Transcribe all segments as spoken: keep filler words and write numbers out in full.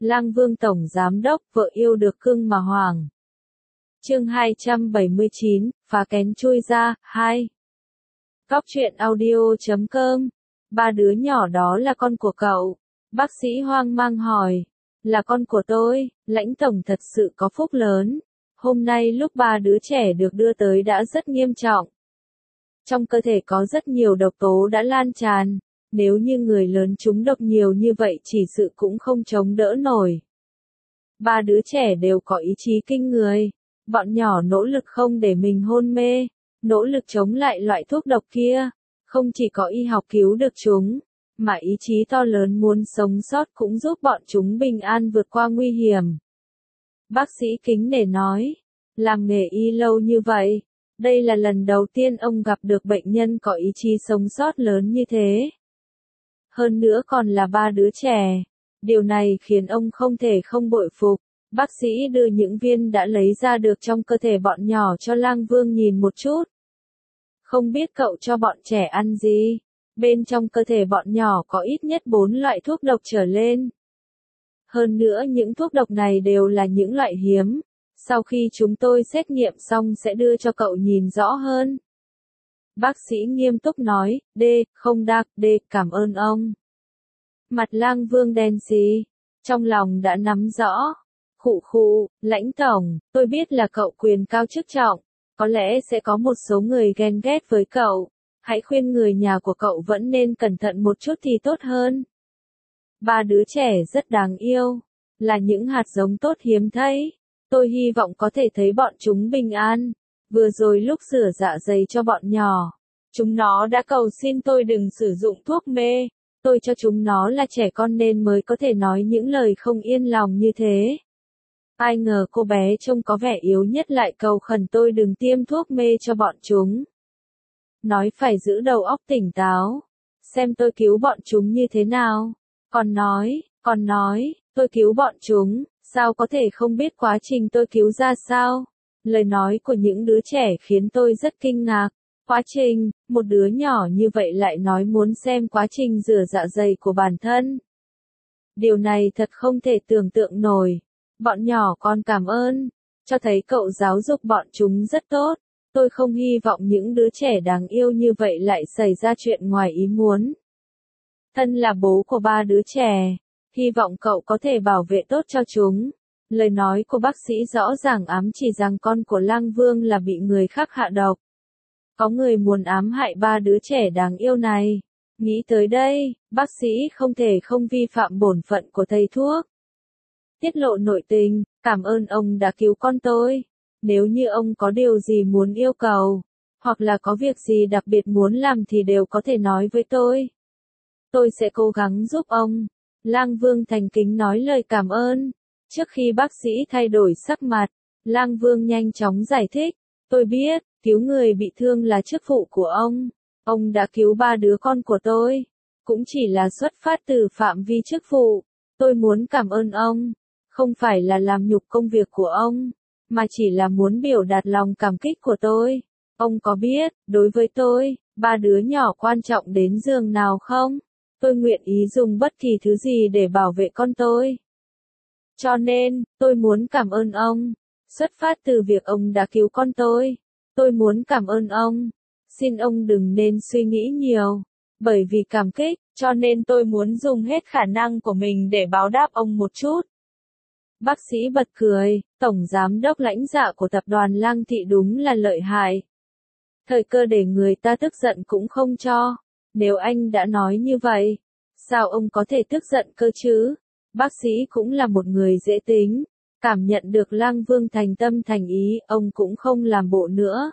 Lang Vương Tổng Giám Đốc, vợ yêu được cưng mà hoàng. Chương hai trăm bảy mươi chín, phá kén chui ra, hai. Góc truyện audio chấm com. Ba đứa nhỏ đó là con của cậu. Bác sĩ hoang mang hỏi. Là con của tôi, Lãnh Tổng thật sự có phúc lớn. Hôm nay lúc ba đứa trẻ được đưa tới đã rất nghiêm trọng. Trong cơ thể có rất nhiều độc tố đã lan tràn. Nếu như người lớn trúng độc nhiều như vậy chỉ sự cũng không chống đỡ nổi. Ba đứa trẻ đều có ý chí kinh người. Bọn nhỏ nỗ lực không để mình hôn mê, nỗ lực chống lại loại thuốc độc kia. Không chỉ có y học cứu được chúng, mà ý chí to lớn muốn sống sót cũng giúp bọn chúng bình an vượt qua nguy hiểm. Bác sĩ kính nể nói, làm nghề y lâu như vậy, đây là lần đầu tiên ông gặp được bệnh nhân có ý chí sống sót lớn như thế. Hơn nữa còn là ba đứa trẻ. Điều này khiến ông không thể không bội phục. Bác sĩ đưa những viên đã lấy ra được trong cơ thể bọn nhỏ cho Lang Vương nhìn một chút. Không biết cậu cho bọn trẻ ăn gì? Bên trong cơ thể bọn nhỏ có ít nhất bốn loại thuốc độc trở lên. Hơn nữa những thuốc độc này đều là những loại hiếm. Sau khi chúng tôi xét nghiệm xong sẽ đưa cho cậu nhìn rõ hơn. Bác sĩ nghiêm túc nói, D, không đạc, D, cảm ơn ông. Mặt Lang Vương đen xì, trong lòng đã nắm rõ. Khụ khụ, Lãnh Tổng, tôi biết là cậu quyền cao chức trọng, có lẽ sẽ có một số người ghen ghét với cậu. Hãy khuyên người nhà của cậu vẫn nên cẩn thận một chút thì tốt hơn. Ba đứa trẻ rất đáng yêu, là những hạt giống tốt hiếm thấy. Tôi hy vọng có thể thấy bọn chúng bình an. Vừa rồi lúc rửa dạ dày cho bọn nhỏ, chúng nó đã cầu xin tôi đừng sử dụng thuốc mê. Tôi cho chúng nó là trẻ con nên mới có thể nói những lời không yên lòng như thế. Ai ngờ cô bé trông có vẻ yếu nhất lại cầu khẩn tôi đừng tiêm thuốc mê cho bọn chúng. Nói phải giữ đầu óc tỉnh táo, xem tôi cứu bọn chúng như thế nào. Còn nói, còn nói, tôi cứu bọn chúng, sao có thể không biết quá trình tôi cứu ra sao? Lời nói của những đứa trẻ khiến tôi rất kinh ngạc. Quá trình, một đứa nhỏ như vậy lại nói muốn xem quá trình rửa dạ dày của bản thân. Điều này thật không thể tưởng tượng nổi. Bọn nhỏ con cảm ơn, cho thấy cậu giáo dục bọn chúng rất tốt. Tôi không hy vọng những đứa trẻ đáng yêu như vậy lại xảy ra chuyện ngoài ý muốn. Thân là bố của ba đứa trẻ, hy vọng cậu có thể bảo vệ tốt cho chúng. Lời nói của bác sĩ rõ ràng ám chỉ rằng con của Lang Vương là bị người khác hạ độc. Có người muốn ám hại ba đứa trẻ đáng yêu này. Nghĩ tới đây, bác sĩ không thể không vi phạm bổn phận của thầy thuốc. Tiết lộ nội tình, cảm ơn ông đã cứu con tôi. Nếu như ông có điều gì muốn yêu cầu, hoặc là có việc gì đặc biệt muốn làm thì đều có thể nói với tôi. Tôi sẽ cố gắng giúp ông. Lang Vương thành kính nói lời cảm ơn. Trước khi bác sĩ thay đổi sắc mặt, Lang Vương nhanh chóng giải thích. Tôi biết, cứu người bị thương là chức vụ của ông. Ông đã cứu ba đứa con của tôi. Cũng chỉ là xuất phát từ phạm vi chức vụ. Tôi muốn cảm ơn ông. Không phải là làm nhục công việc của ông, mà chỉ là muốn biểu đạt lòng cảm kích của tôi. Ông có biết, đối với tôi, ba đứa nhỏ quan trọng đến giường nào không? Tôi nguyện ý dùng bất kỳ thứ gì để bảo vệ con tôi. Cho nên, tôi muốn cảm ơn ông. Xuất phát từ việc ông đã cứu con tôi. Tôi muốn cảm ơn ông. Xin ông đừng nên suy nghĩ nhiều. Bởi vì cảm kích, cho nên tôi muốn dùng hết khả năng của mình để báo đáp ông một chút. Bác sĩ bật cười, Tổng Giám Đốc Lãnh Dạ của tập đoàn Lang Thị đúng là lợi hại. Thời cơ để người ta tức giận cũng không cho. Nếu anh đã nói như vậy, sao ông có thể tức giận cơ chứ? Bác sĩ cũng là một người dễ tính. Cảm nhận được Lang Vương thành tâm thành ý, ông cũng không làm bộ nữa.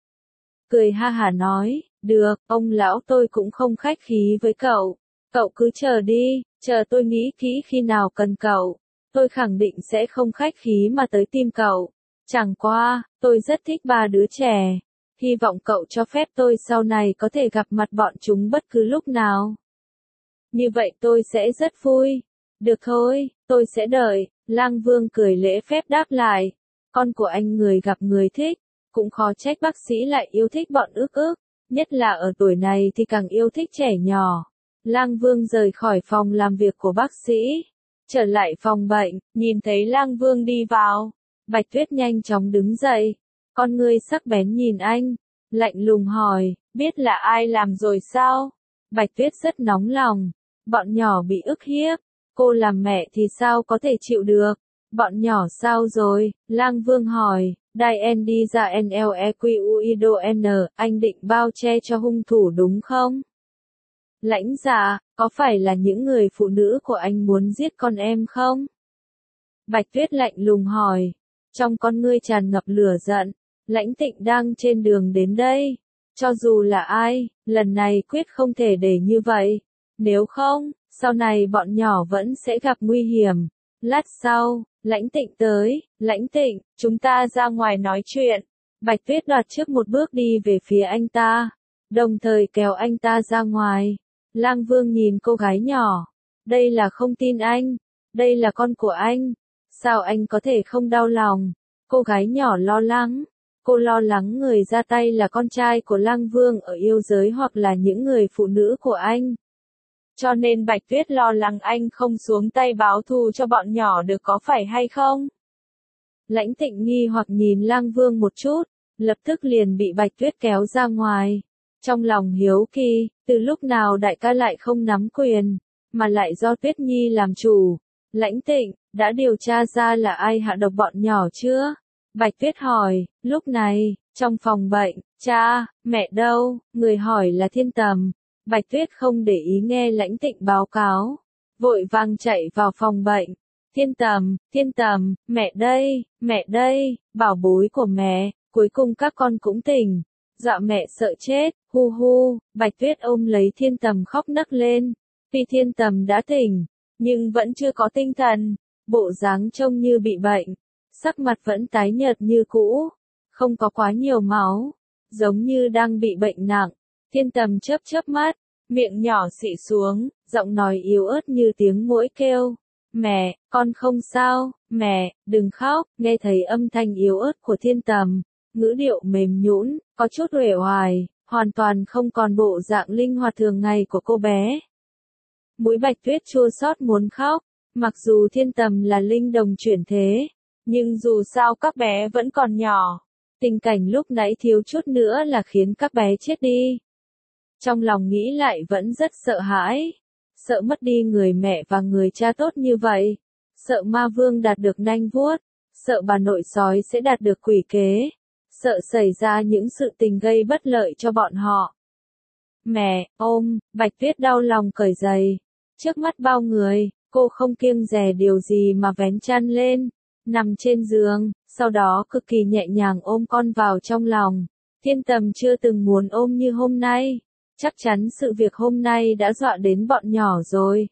Cười ha hả nói, được, ông lão tôi cũng không khách khí với cậu. Cậu cứ chờ đi, chờ tôi nghĩ kỹ khi nào cần cậu. Tôi khẳng định sẽ không khách khí mà tới tìm cậu. Chẳng qua, tôi rất thích ba đứa trẻ. Hy vọng cậu cho phép tôi sau này có thể gặp mặt bọn chúng bất cứ lúc nào. Như vậy tôi sẽ rất vui. Được thôi, tôi sẽ đợi. Lang Vương cười lễ phép đáp lại. Con của anh người gặp người thích. Cũng khó trách bác sĩ lại yêu thích bọn ước ước. Nhất là ở tuổi này thì càng yêu thích trẻ nhỏ. Lang Vương rời khỏi phòng làm việc của bác sĩ. Trở lại phòng bệnh, nhìn thấy Lang Vương đi vào. Bạch Tuyết nhanh chóng đứng dậy. Con ngươi sắc bén nhìn anh. Lạnh lùng hỏi, biết là ai làm rồi sao? Bạch Tuyết rất nóng lòng. Bọn nhỏ bị ức hiếp. Cô làm mẹ thì sao có thể chịu được? Bọn nhỏ sao rồi? Lang Vương hỏi. Đai N đi ra N L E Q U I D O N, anh định bao che cho hung thủ đúng không? Lãnh Dạ, có phải là những người phụ nữ của anh muốn giết con em không? Bạch Tuyết lạnh lùng hỏi. Trong con ngươi tràn ngập lửa giận. Lãnh Tịnh đang trên đường đến đây. Cho dù là ai, lần này quyết không thể để như vậy. Nếu không, sau này bọn nhỏ vẫn sẽ gặp nguy hiểm. Lát sau, Lãnh Tịnh tới. Lãnh Tịnh, chúng ta ra ngoài nói chuyện. Bạch Tuyết đoạt trước một bước đi về phía anh ta. Đồng thời kéo anh ta ra ngoài. Lang Vương nhìn cô gái nhỏ. Đây là không tin anh. Đây là con của anh. Sao anh có thể không đau lòng? Cô gái nhỏ lo lắng. Cô lo lắng người ra tay là con trai của Lang Vương ở yêu giới hoặc là những người phụ nữ của anh. Cho nên Bạch Tuyết lo lắng anh không xuống tay báo thù cho bọn nhỏ được có phải hay không? Lãnh Tịnh nghi hoặc nhìn Lang Vương một chút, lập tức liền bị Bạch Tuyết kéo ra ngoài. Trong lòng hiếu kỳ, từ lúc nào đại ca lại không nắm quyền, mà lại do Tuyết Nhi làm chủ. Lãnh Tịnh, đã điều tra ra là ai hạ độc bọn nhỏ chưa? Bạch Tuyết hỏi. Lúc này, trong phòng bệnh, cha, mẹ đâu? Người hỏi là Thiên Tầm. Bạch Tuyết không để ý nghe Lãnh Tịnh báo cáo, vội vàng chạy vào phòng bệnh. Thiên Tầm, Thiên Tầm, mẹ đây, mẹ đây, bảo bối của mẹ, cuối cùng các con cũng tỉnh. Dọa mẹ sợ chết, hu hu. Bạch Tuyết ôm lấy Thiên Tầm khóc nấc lên. Vì Thiên Tầm đã tỉnh, nhưng vẫn chưa có tinh thần, bộ dáng trông như bị bệnh, sắc mặt vẫn tái nhợt như cũ, không có quá nhiều máu, giống như đang bị bệnh nặng. Thiên Tầm chớp chớp mắt, miệng nhỏ xị xuống, giọng nói yếu ớt như tiếng muỗi kêu. Mẹ, con không sao, mẹ, đừng khóc. Nghe thấy âm thanh yếu ớt của Thiên Tầm, ngữ điệu mềm nhũn, có chút uể oải, hoàn toàn không còn bộ dạng linh hoạt thường ngày của cô bé. Mũi Bạch Tuyết chua xót muốn khóc, mặc dù Thiên Tầm là linh đồng chuyển thế, nhưng dù sao các bé vẫn còn nhỏ. Tình cảnh lúc nãy thiếu chút nữa là khiến các bé chết đi. Trong lòng nghĩ lại vẫn rất sợ hãi, sợ mất đi người mẹ và người cha tốt như vậy, sợ ma vương đạt được nanh vuốt, sợ bà nội sói sẽ đạt được quỷ kế, sợ xảy ra những sự tình gây bất lợi cho bọn họ. Mẹ, ôm, Bạch Tuyết đau lòng cởi giày, trước mắt bao người, cô không kiêng dè điều gì mà vén chăn lên, nằm trên giường, sau đó cực kỳ nhẹ nhàng ôm con vào trong lòng. Thiên Tầm chưa từng muốn ôm như hôm nay. Chắc chắn sự việc hôm nay đã dọa đến bọn nhỏ rồi.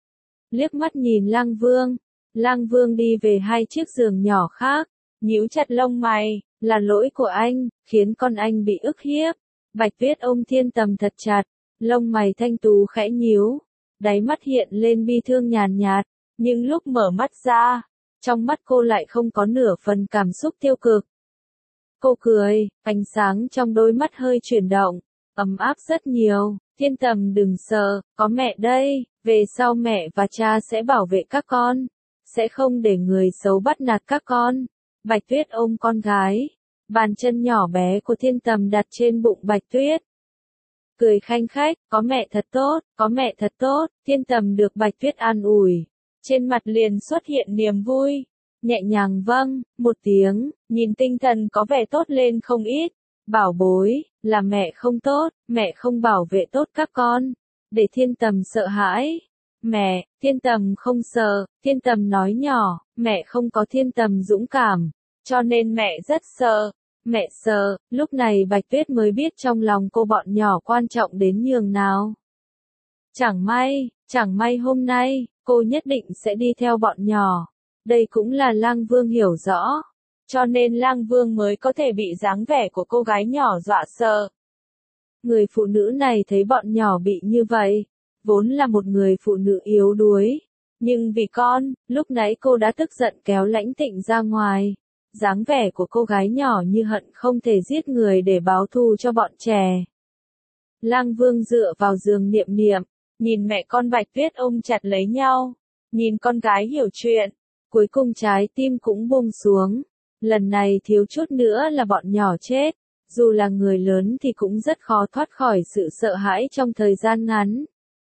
Liếc mắt nhìn Lang Vương. Lang Vương đi về hai chiếc giường nhỏ khác, nhíu chặt lông mày, là lỗi của anh, khiến con anh bị ức hiếp. Bạch Tuyết ôm Thiên Tầm thật chặt, lông mày thanh tú khẽ nhíu, đáy mắt hiện lên bi thương nhàn nhạt, nhưng lúc mở mắt ra, trong mắt cô lại không có nửa phần cảm xúc tiêu cực. Cô cười, ánh sáng trong đôi mắt hơi chuyển động, ấm áp rất nhiều. Thiên Tầm đừng sợ, có mẹ đây, về sau mẹ và cha sẽ bảo vệ các con, sẽ không để người xấu bắt nạt các con. Bạch Tuyết ôm con gái, bàn chân nhỏ bé của Thiên Tầm đặt trên bụng Bạch Tuyết. Cười khanh khách, có mẹ thật tốt, có mẹ thật tốt. Thiên Tầm được Bạch Tuyết an ủi, trên mặt liền xuất hiện niềm vui, nhẹ nhàng vâng, một tiếng, nhìn tinh thần có vẻ tốt lên không ít. Bảo bối, là mẹ không tốt, mẹ không bảo vệ tốt các con, để Thiên Tầm sợ hãi. Mẹ, Thiên Tầm không sợ. Thiên Tầm nói nhỏ, mẹ không có Thiên Tầm dũng cảm, cho nên mẹ rất sợ. Mẹ sợ. Lúc này Bạch Tuyết mới biết trong lòng cô bọn nhỏ quan trọng đến nhường nào. Chẳng may, chẳng may hôm nay, cô nhất định sẽ đi theo bọn nhỏ. Đây cũng là Lang Vương hiểu rõ. Cho nên Lang Vương mới có thể bị dáng vẻ của cô gái nhỏ dọa sợ. Người phụ nữ này thấy bọn nhỏ bị như vậy, vốn là một người phụ nữ yếu đuối. Nhưng vì con, lúc nãy cô đã tức giận kéo Lãnh Tịnh ra ngoài. Dáng vẻ của cô gái nhỏ như hận không thể giết người để báo thù cho bọn trẻ. Lang Vương dựa vào giường niệm niệm, nhìn mẹ con Bạch Tuyết ôm chặt lấy nhau. Nhìn con gái hiểu chuyện, cuối cùng trái tim cũng buông xuống. Lần này thiếu chút nữa là bọn nhỏ chết. Dù là người lớn thì cũng rất khó thoát khỏi sự sợ hãi trong thời gian ngắn.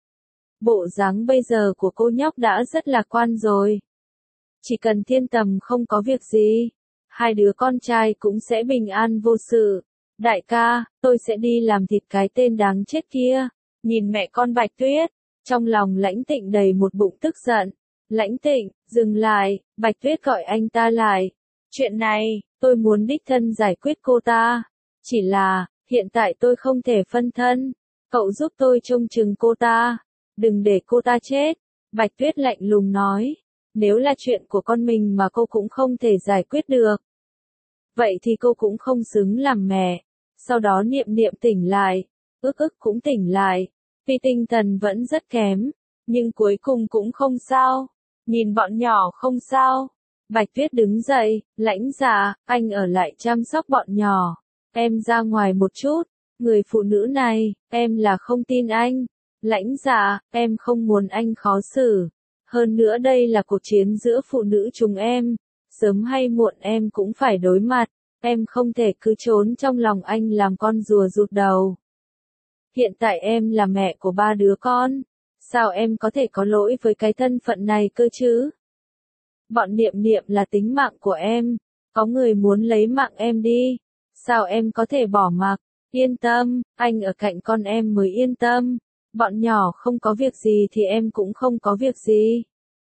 Bộ dáng bây giờ của cô nhóc đã rất lạc quan rồi. Chỉ cần Thiên Tầm không có việc gì, hai đứa con trai cũng sẽ bình an vô sự. Đại ca, tôi sẽ đi làm thịt cái tên đáng chết kia. Nhìn mẹ con Bạch Tuyết, trong lòng Lãnh Tịnh đầy một bụng tức giận. Lãnh Tịnh, dừng lại, Bạch Tuyết gọi anh ta lại. Chuyện này, tôi muốn đích thân giải quyết cô ta. Chỉ là, hiện tại tôi không thể phân thân. Cậu giúp tôi trông chừng cô ta. Đừng để cô ta chết. Bạch Tuyết lạnh lùng nói. Nếu là chuyện của con mình mà cô cũng không thể giải quyết được, vậy thì cô cũng không xứng làm mẹ. Sau đó Niệm Niệm tỉnh lại. Ức ức cũng tỉnh lại. Tuy tinh thần vẫn rất kém, nhưng cuối cùng cũng không sao. Nhìn bọn nhỏ không sao. Bạch Tuyết đứng dậy. Lãnh Dạ, anh ở lại chăm sóc bọn nhỏ. Em ra ngoài một chút. Người phụ nữ này, em là không tin anh. Lãnh Dạ, em không muốn anh khó xử. Hơn nữa đây là cuộc chiến giữa phụ nữ chúng em. Sớm hay muộn em cũng phải đối mặt. Em không thể cứ trốn trong lòng anh làm con rùa rụt đầu. Hiện tại em là mẹ của ba đứa con. Sao em có thể có lỗi với cái thân phận này cơ chứ? Bọn Niệm Niệm là tính mạng của em. Có người muốn lấy mạng em đi. Sao em có thể bỏ mặc? Yên tâm, anh ở cạnh con em mới yên tâm. Bọn nhỏ không có việc gì thì em cũng không có việc gì.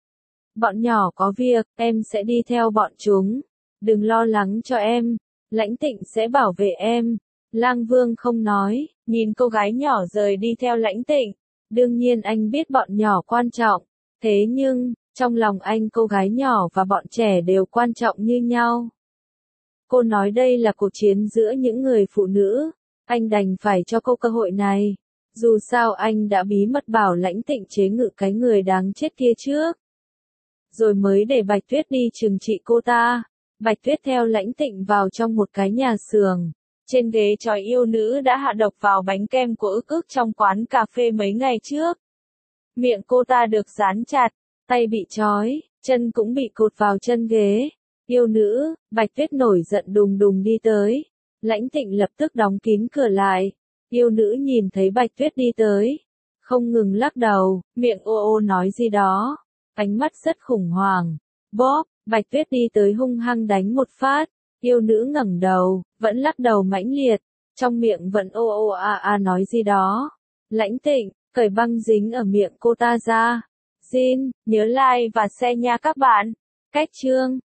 Bọn nhỏ có việc, em sẽ đi theo bọn chúng. Đừng lo lắng cho em. Lãnh Tịnh sẽ bảo vệ em. Lang Vương không nói, nhìn cô gái nhỏ rời đi theo Lãnh Tịnh. Đương nhiên anh biết bọn nhỏ quan trọng. Thế nhưng, trong lòng anh cô gái nhỏ và bọn trẻ đều quan trọng như nhau. Cô nói đây là cuộc chiến giữa những người phụ nữ. Anh đành phải cho cô cơ hội này. Dù sao anh đã bí mật bảo Lãnh Tịnh chế ngự cái người đáng chết kia trước. Rồi mới để Bạch Tuyết đi trừng trị cô ta. Bạch Tuyết theo Lãnh Tịnh vào trong một cái nhà xưởng. Trên ghế tròi yêu nữ đã hạ độc vào bánh kem của Ức Ức trong quán cà phê mấy ngày trước. Miệng cô ta được dán chặt, tay bị trói, chân cũng bị cột vào chân ghế. Yêu nữ, Bạch Tuyết nổi giận đùng đùng đi tới. Lãnh Tịnh lập tức đóng kín cửa lại. Yêu nữ nhìn thấy Bạch Tuyết đi tới, không ngừng lắc đầu, miệng ô ô nói gì đó. Ánh mắt rất khủng hoảng. Bóp, Bạch Tuyết đi tới hung hăng đánh một phát. Yêu nữ ngẩng đầu, vẫn lắc đầu mãnh liệt, trong miệng vẫn ô ô a a nói gì đó. Lãnh Tịnh, cởi băng dính ở miệng cô ta ra. Xin, nhớ like và share nha các bạn. Cách chương